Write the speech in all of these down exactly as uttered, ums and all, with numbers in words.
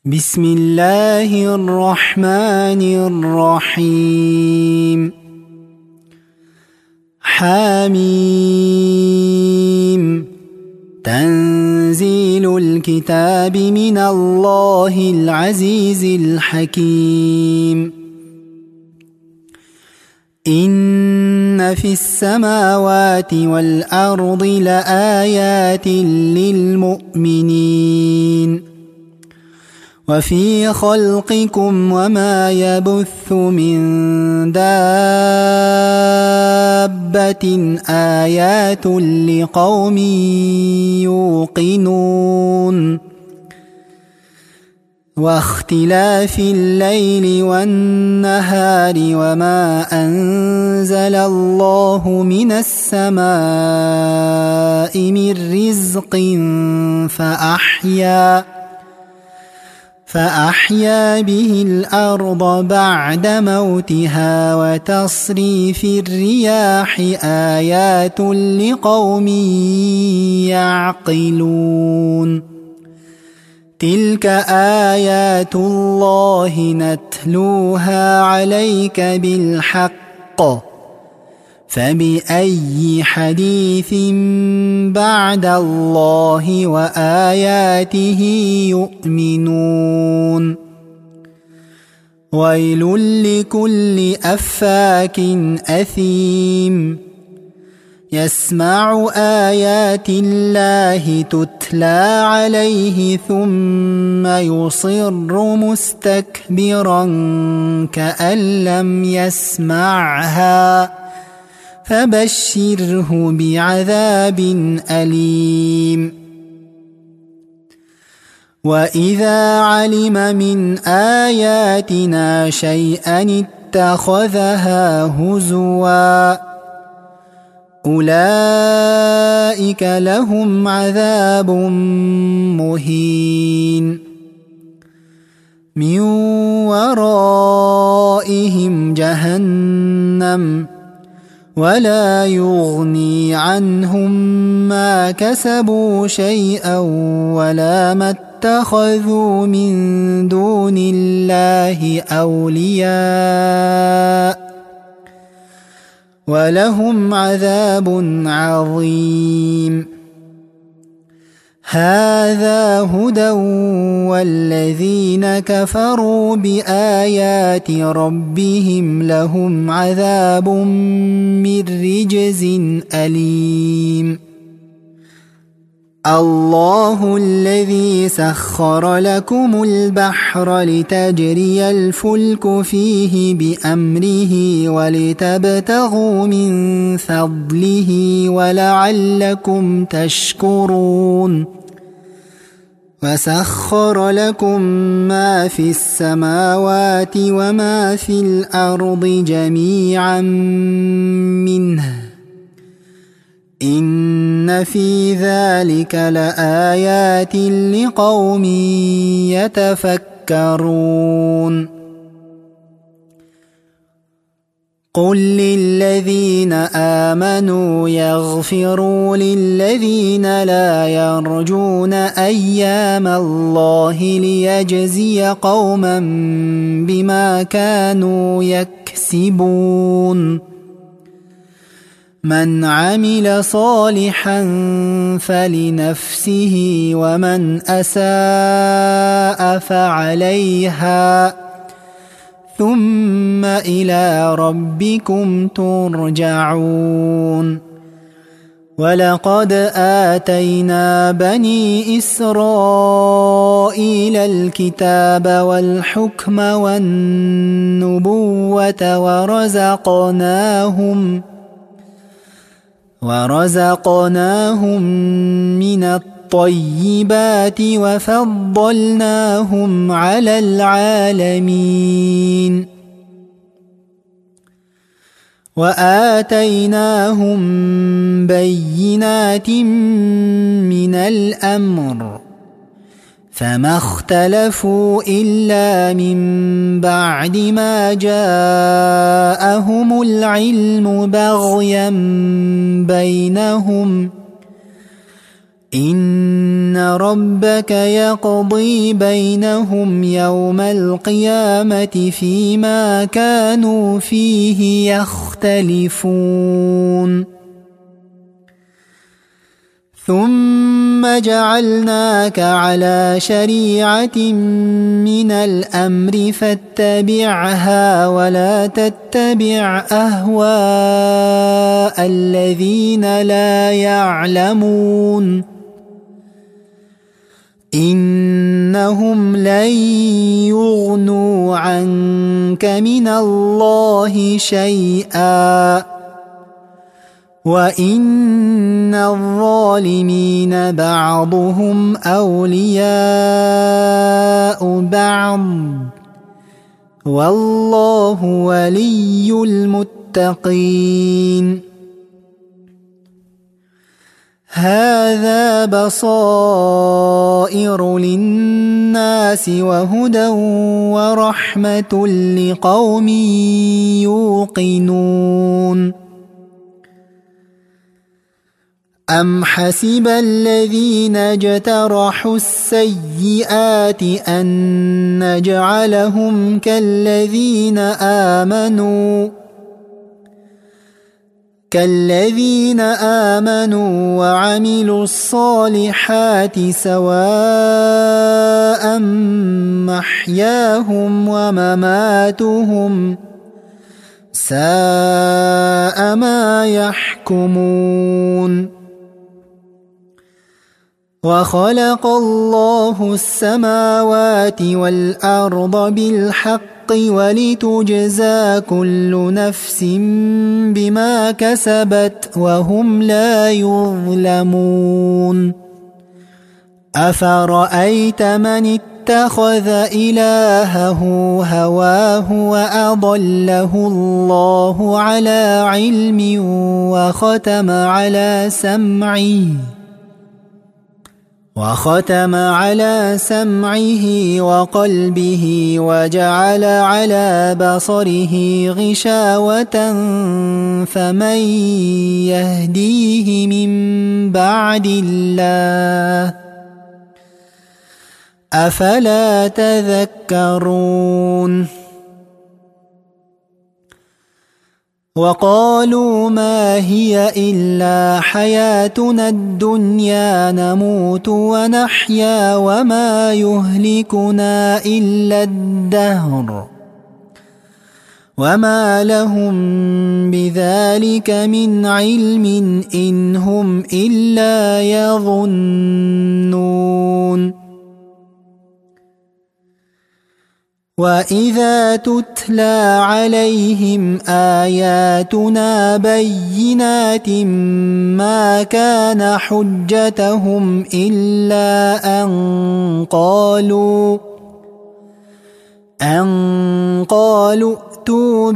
بسم الله الرحمن الرحيم. حميم. تنزيل الكتاب من الله العزيز الحكيم. إن في السماوات والأرض لآيات للمؤمنين وفي خلقكم وما يبث من دابة آيات لقوم يوقنون واختلاف الليل والنهار وما أنزل الله من السماء من رزق فأحيا فأحيا به الأرض بعد موتها وتصريف الرياح آيات لقوم يعقلون. تلك آيات الله نتلوها عليك بالحق فبأي حديث بعد الله وآياته يؤمنون. ويل لكل أفاك أثيم يسمع آيات الله تتلى عليه ثم يصر مستكبرا كأن لم يسمعها فبشره بعذاب أليم. وإذا علم من آياتنا شيئا اتخذها هزوا أولئك لهم عذاب مهين من ورائهم جهنم ولا يغني عنهم ما كسبوا شيئا ولا ما اتخذوا من دون الله أولياء ولهم عذاب عظيم. هذا هدى والذين كفروا بآيات ربهم لهم عذاب من رجز أليم. الله الذي سخر لكم البحر لتجري الفلك فيه بأمره ولتبتغوا من فضله ولعلكم تشكرون. وسخر لكم ما في السماوات وما في الأرض جميعا منه إن في ذلك لآيات لقوم يتفكرون. قل للذين آمنوا يغفروا للذين لا يرجون أيام الله ليجزي قوما بما كانوا يكسبون. من عمل صالحا فلنفسه ومن أساء فعليها ثم إلى ربكم ترجعون. ولقد آتينا بني إسرائيل الكتاب والحكم والنبوة ورزقناهم ورزقناهم من الطيبات وفضلناهم على العالمين وآتيناهم بينات من الأمر فما اختلفوا إلا من بعد ما جاءهم العلم بغيا بينهم إن ربك يقضي بينهم يوم القيامة فيما كانوا فيه يختلفون ثم جعلناك على شريعة من الأمر فاتبعها ولا تتبع أهواء الذين لا يعلمون إنهم لن يغنوا عنك من الله شيئا وإن الظالمين بعضهم أولياء بعض والله ولي المتقين هذا بصائر للناس وهدى ورحمة لقوم يوقنون أم حسب الذين اجترحوا السيئات أن نجعلهم كالذين آمنوا كالذين آمنوا وعملوا الصالحات سواء محياهم ومماتهم ساء ما يحكمون وخلق الله السماوات والأرض بالحق ولتجزى كل نفس بما كسبت وهم لا يظلمون أفرأيت من اتخذ إلهه هواه وأضله الله على علم وختم على سمعه وختم على سمعه وقلبه وجعل على بصره غشاوة فمن يهديه من بعد الله أفلا تذكرون وقالوا ما هي إلا حياتنا الدنيا نموت ونحيا وما يهلكنا إلا الدهر وما لهم بذلك من علم إن هم إلا يظنون وإذا تتلى عليهم آياتنا بينات ما كان حجتهم إلا أن قالوا أن قالوا ائتوا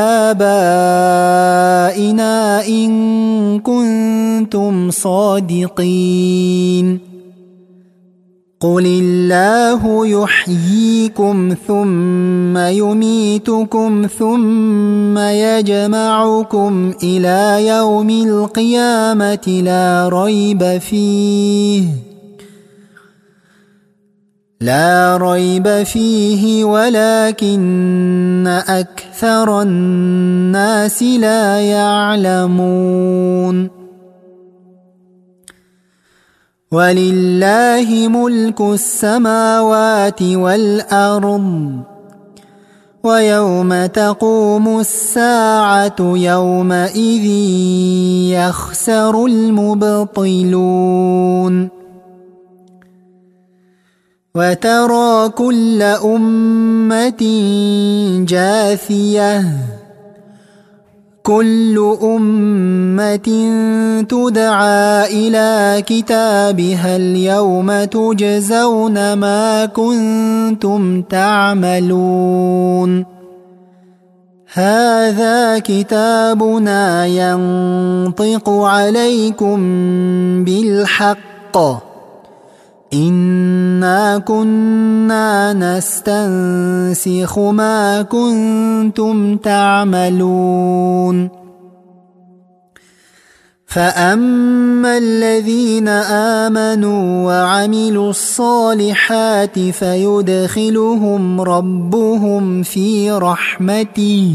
بآبائنا إن كنتم صادقين قل الله يحييكم ثم يميتكم ثم يجمعكم إلى يوم القيامة لا ريب فيه لا ريب فيه ولكن أكثر الناس لا يعلمون ولله ملك السماوات والأرض ويوم تقوم الساعة يومئذ يخسر المبطلون وترى كل أمة جاثية كل أمة تدعى إلى كتابها اليوم تجزون ما كنتم تعملون هذا كتابنا ينطق عليكم بالحق إنا كنا نستنسخ ما كنتم تعملون فأما الذين آمنوا وعملوا الصالحات فيدخلهم ربهم في رحمته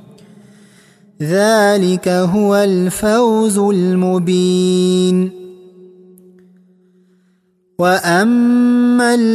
ذلك هو الفوز المبين. وأما